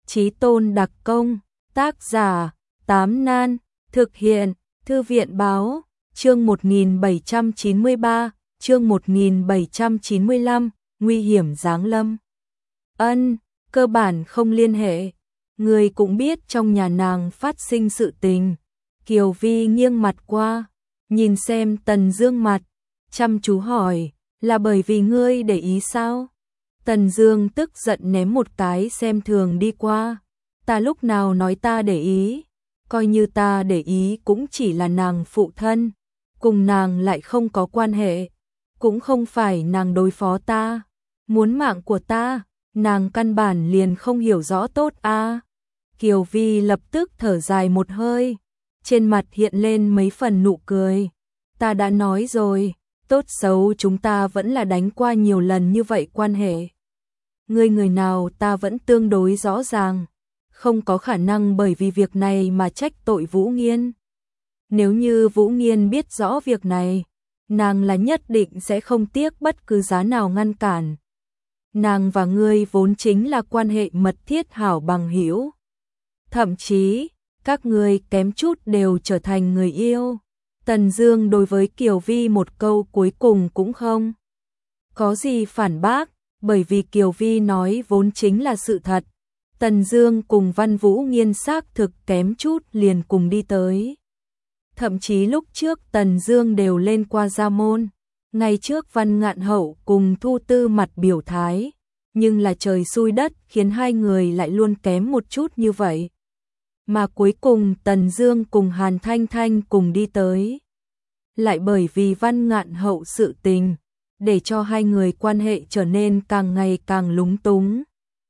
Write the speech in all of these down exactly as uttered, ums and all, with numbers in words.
Chí tôn đặc công, tác giả, Tám Nan, thực hiện, Thư viện báo, chương một nghìn bảy trăm chín mươi ba, chương một nghìn bảy trăm chín mươi lăm, nguy hiểm giáng lâm. Ân, cơ bản không liên hệ, người cũng biết trong nhà nàng phát sinh sự tình. Kiều Vi nghiêng mặt qua, nhìn xem Tần Dương mặt, chăm chú hỏi, là bởi vì ngươi để ý sao? Tần Dương tức giận ném một cái xem thường đi qua, ta lúc nào nói ta để ý, coi như ta để ý cũng chỉ là nàng phụ thân, cùng nàng lại không có quan hệ, cũng không phải nàng đối phó ta, muốn mạng của ta, nàng căn bản liền không hiểu rõ tốt a. À. Kiều Vi lập tức thở dài một hơi, trên mặt hiện lên mấy phần nụ cười, ta đã nói rồi, tốt xấu chúng ta vẫn là đánh qua nhiều lần như vậy quan hệ. Ngươi người nào ta vẫn tương đối rõ ràng, không có khả năng bởi vì việc này mà trách tội Vũ Nghiên. Nếu như Vũ Nghiên biết rõ việc này, nàng là nhất định sẽ không tiếc bất cứ giá nào ngăn cản. Nàng và ngươi vốn chính là quan hệ mật thiết hảo bằng hữu. Thậm chí, các ngươi kém chút đều trở thành người yêu. Tần Dương đối với Kiều Vi một câu cuối cùng cũng không có gì phản bác, bởi vì Kiều Vi nói vốn chính là sự thật. Tần Dương cùng Văn Vũ Nghiên xác thực kém chút liền cùng đi tới. Thậm chí lúc trước Tần Dương đều lên qua Gia Môn, ngày trước Văn Ngạn Hậu cùng Thu Tư mặt biểu thái, nhưng là trời xui đất khiến hai người lại luôn kém một chút như vậy. Mà cuối cùng Tần Dương cùng Hàn Thanh Thanh cùng đi tới. Lại bởi vì Văn Ngạn Hậu sự tình, để cho hai người quan hệ trở nên càng ngày càng lúng túng.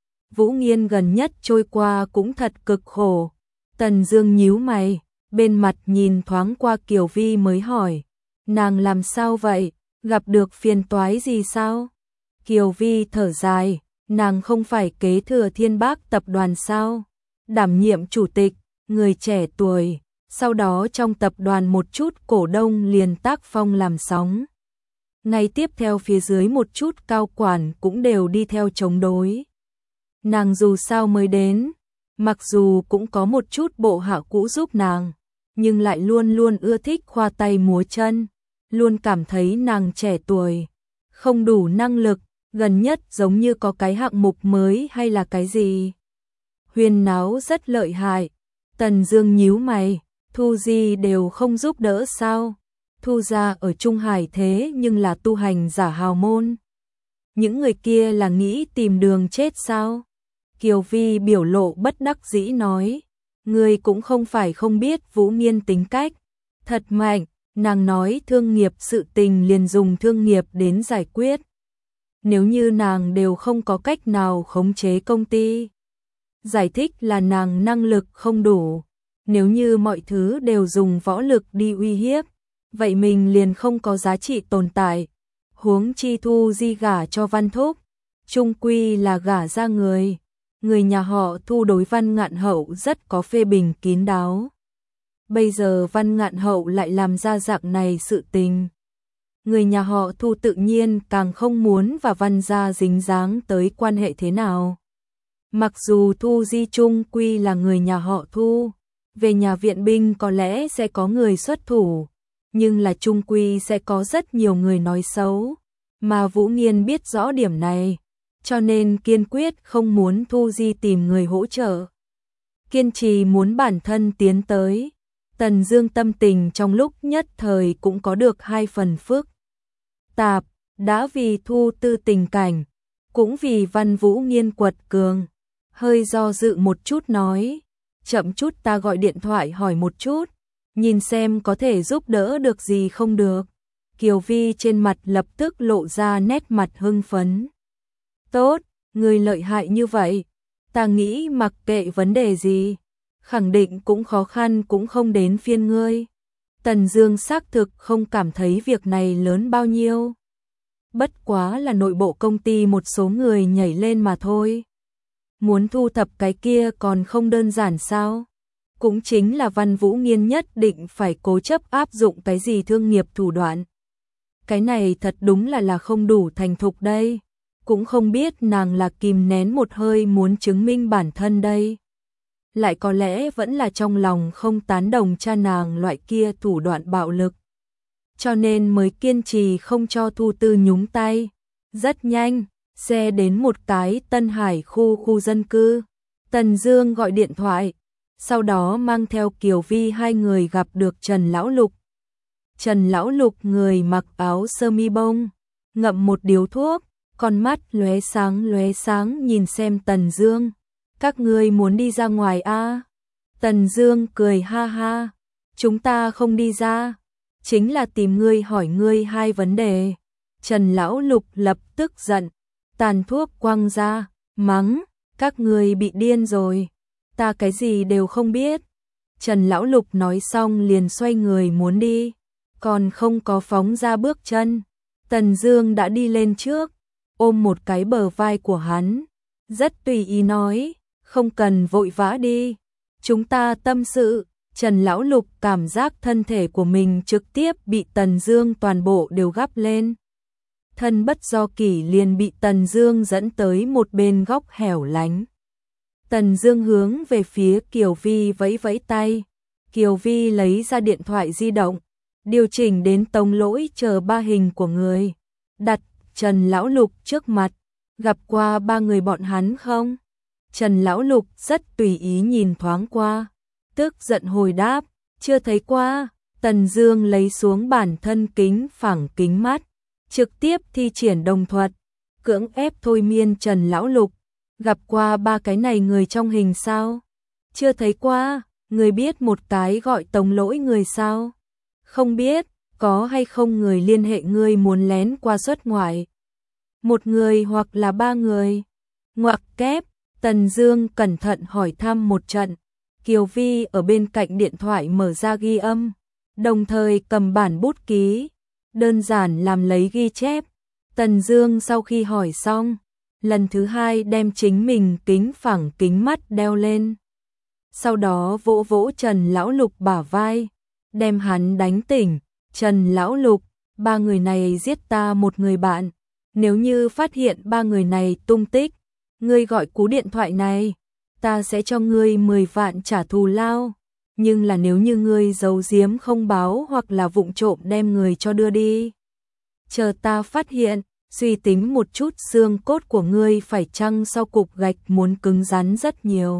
Vũ Nghiên gần nhất trôi qua cũng thật cực khổ. Tần Dương nhíu mày, bên mặt nhìn thoáng qua Kiều Vi mới hỏi, nàng làm sao vậy, gặp được phiền toái gì sao? Kiều Vi thở dài, nàng không phải kế thừa Thiên Bác tập đoàn sao? Đảm nhiệm chủ tịch, người trẻ tuổi, sau đó trong tập đoàn một chút cổ đông liền tác phong làm sóng. Ngay tiếp theo phía dưới một chút cao quản cũng đều đi theo chống đối. Nàng dù sao mới đến, mặc dù cũng có một chút bộ hạ cũ giúp nàng, nhưng lại luôn luôn ưa thích khoa tay múa chân, luôn cảm thấy nàng trẻ tuổi, không đủ năng lực, gần nhất giống như có cái hạng mục mới hay là cái gì. Huyên náo rất lợi hại. Tần Dương nhíu mày, Thu Di đều không giúp đỡ sao? Thu gia ở Trung Hải thế nhưng là tu hành giả hào môn. Những người kia là nghĩ tìm đường chết sao? Kiều Vi biểu lộ bất đắc dĩ nói, ngươi cũng không phải không biết Vũ Nghiên tính cách, thật mạnh, nàng nói thương nghiệp sự tình liền dùng thương nghiệp đến giải quyết. Nếu như nàng đều không có cách nào khống chế công ty, giải thích là nàng năng lực không đủ, nếu như mọi thứ đều dùng võ lực đi uy hiếp, vậy mình liền không có giá trị tồn tại. Huống chi Thu Di gả cho Văn Thúc, chung quy là gả ra người. Người nhà họ Thu đối Văn Ngạn Hậu rất có phê bình kín đáo. Bây giờ Văn Ngạn Hậu lại làm ra dạng này sự tình. Người nhà họ Thu tự nhiên càng không muốn và Văn gia dính dáng tới quan hệ thế nào. Mặc dù Thu Di chung quy là người nhà họ Thu, về nhà viện binh có lẽ sẽ có người xuất thủ, nhưng là chung quy sẽ có rất nhiều người nói xấu, mà Vũ Nghiên biết rõ điểm này, cho nên kiên quyết không muốn Thu Di tìm người hỗ trợ. Kiên trì muốn bản thân tiến tới. Tần Dương tâm tình trong lúc nhất thời cũng có được hai phần phức tạp, đã vì Thu Tư tình cảnh, cũng vì Văn Vũ Nghiên quật cường. Hơi do dự một chút nói, chậm chút ta gọi điện thoại hỏi một chút, nhìn xem có thể giúp đỡ được gì không được. Kiều Vi trên mặt lập tức lộ ra nét mặt hưng phấn. Tốt, người lợi hại như vậy, ta nghĩ mặc kệ vấn đề gì, khẳng định cũng khó khăn cũng không đến phiên ngươi. Tần Dương xác thực không cảm thấy việc này lớn bao nhiêu. Bất quá là nội bộ công ty một số người nhảy lên mà thôi. Muốn thu thập cái kia còn không đơn giản sao? Cũng chính là Văn Vũ Nghiên nhất định phải cố chấp áp dụng cái gì thương nghiệp thủ đoạn. Cái này thật đúng là là không đủ thành thục đây. cũng không biết nàng là kìm nén một hơi muốn chứng minh bản thân đây. Lại có lẽ vẫn là trong lòng không tán đồng cha nàng loại kia thủ đoạn bạo lực. Cho nên mới kiên trì không cho Thu Tư nhúng tay. Rất nhanh, xe đến một cái Tân Hải khu khu dân cư. Tần Dương gọi điện thoại, sau đó mang theo Kiều Vi hai người gặp được Trần Lão Lục. Trần Lão Lục người mặc áo sơ mi bông, ngậm một điếu thuốc, con mắt lóe sáng lóe sáng nhìn xem Tần Dương. Các ngươi muốn đi ra ngoài a? À? Tần Dương cười ha ha, chúng ta không đi ra, chính là tìm ngươi hỏi ngươi hai vấn đề. Trần Lão Lục lập tức giận, tàn thuốc quăng ra, mắng, các ngươi bị điên rồi, ta cái gì đều không biết. Trần Lão Lục nói xong liền xoay người muốn đi, còn không có phóng ra bước chân, Tần Dương đã đi lên trước, ôm một cái bờ vai của hắn, rất tùy ý nói, không cần vội vã đi, chúng ta tâm sự. Trần Lão Lục cảm giác thân thể của mình trực tiếp bị Tần Dương toàn bộ đều gắp lên. Thân bất do kỷ liền bị Tần Dương dẫn tới một bên góc hẻo lánh. Tần Dương hướng về phía Kiều Vi vẫy vẫy tay. Kiều Vi lấy ra điện thoại di động, điều chỉnh đến tông lỗi chờ ba hình của người, đặt Trần Lão Lục trước mặt. Gặp qua ba người bọn hắn không? Trần Lão Lục rất tùy ý nhìn thoáng qua, tức giận hồi đáp, chưa thấy qua. Tần Dương lấy xuống bản thân kính phẳng kính mắt, trực tiếp thi triển đồng thuật, cưỡng ép thôi miên Trần Lão Lục. Gặp qua ba cái này người trong hình sao? Chưa thấy qua. Người biết một cái gọi Tống Lỗi người sao? Không biết. Có hay không người liên hệ ngươi muốn lén qua xuất ngoại? Một người hoặc là ba người? Ngoặc kép. Tần Dương cẩn thận hỏi thăm một trận. Kiều Vi ở bên cạnh điện thoại mở ra ghi âm, đồng thời cầm bản bút ký, đơn giản làm lấy ghi chép. Tần Dương sau khi hỏi xong, lần thứ hai đem chính mình kính phẳng kính mắt đeo lên. Sau đó vỗ vỗ Trần Lão Lục bả vai, đem hắn đánh tỉnh. Trần Lão Lục, ba người này giết ta một người bạn, nếu như phát hiện ba người này tung tích, ngươi gọi cú điện thoại này, ta sẽ cho ngươi mười vạn trả thù lao. Nhưng là nếu như ngươi giấu giếm không báo hoặc là vụng trộm đem người cho đưa đi, chờ ta phát hiện, suy tính một chút xương cốt của ngươi phải chăng sau cục gạch muốn cứng rắn rất nhiều.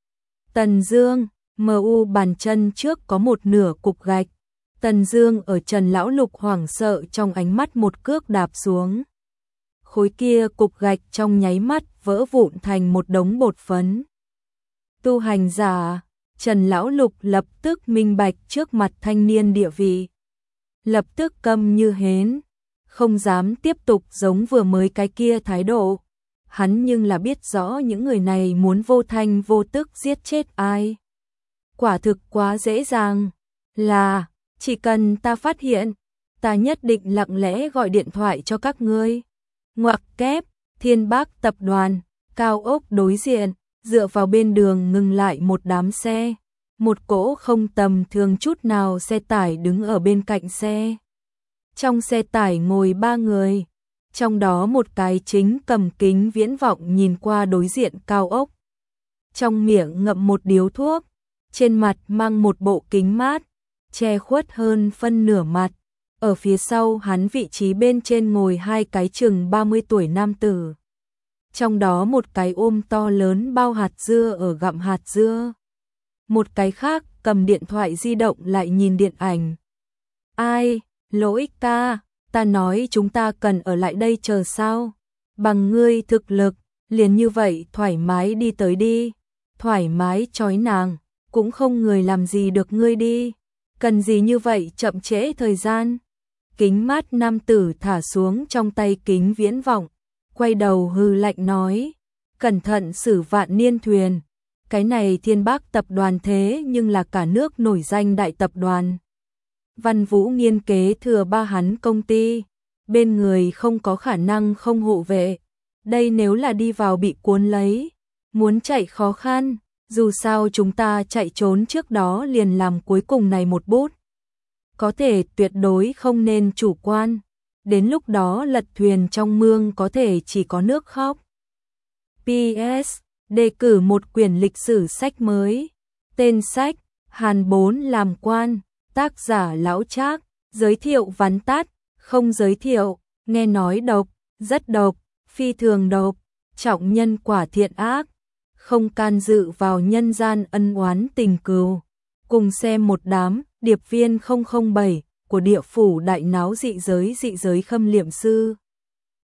Tần Dương, mờ u bàn chân trước có một nửa cục gạch. Tần Dương ở Trần Lão Lục hoảng sợ trong ánh mắt một cước đạp xuống. Khối kia cục gạch trong nháy mắt vỡ vụn thành một đống bột phấn. Tu hành giả, Trần Lão Lục lập tức minh bạch trước mặt thanh niên địa vị. Lập tức câm như hến, không dám tiếp tục giống vừa mới cái kia thái độ. Hắn nhưng là biết rõ những người này muốn vô thanh vô tức giết chết ai. Quả thực quá dễ dàng, là, chỉ cần ta phát hiện, ta nhất định lặng lẽ gọi điện thoại cho các ngươi. Ngoặc kép, Thiên Bác tập đoàn, cao ốc đối diện, dựa vào bên đường ngừng lại một đám xe. Một cỗ không tầm thường chút nào xe tải đứng ở bên cạnh xe. Trong xe tải ngồi ba người, trong đó một cái chính cầm kính viễn vọng nhìn qua đối diện cao ốc. Trong miệng ngậm một điếu thuốc, trên mặt mang một bộ kính mát, che khuất hơn phân nửa mặt. Ở phía sau hắn vị trí bên trên ngồi hai cái chừng ba mươi tuổi nam tử. Trong đó một cái ôm to lớn bao hạt dưa ở gặm hạt dưa. Một cái khác cầm điện thoại di động lại nhìn điện ảnh. Ai, Lỗi ca, ta nói chúng ta cần ở lại đây chờ sao? Bằng ngươi thực lực, liền như vậy thoải mái đi tới đi. Thoải mái chói nàng, cũng không người làm gì được ngươi đi. Cần gì như vậy chậm trễ thời gian? Kính mát nam tử thả xuống trong tay kính viễn vọng, quay đầu hừ lạnh nói, cẩn thận xử vạn niên thuyền. Cái này Thiên Bác tập đoàn thế nhưng là cả nước nổi danh đại tập đoàn. Văn Vũ nghiên kế thừa ba hắn công ty, bên người không có khả năng không hộ vệ. Đây nếu là đi vào bị cuốn lấy, muốn chạy khó khăn, dù sao chúng ta chạy trốn trước đó liền làm cuối cùng này một bút. Có thể tuyệt đối không nên chủ quan. đến lúc đó lật thuyền trong mương có thể chỉ có nước khóc. pê ét. Đề cử một quyển lịch sử sách mới. Tên sách: Hàn Bốn làm quan, tác giả Lão Trác, giới thiệu vắn tắt, không giới thiệu, nghe nói độc, rất độc, phi thường độc, trọng nhân quả thiện ác, không can dự vào nhân gian ân oán tình cừu. Cùng xem một đám điệp viên không không bảy của địa phủ đại náo dị giới dị giới Khâm Liệm Sư.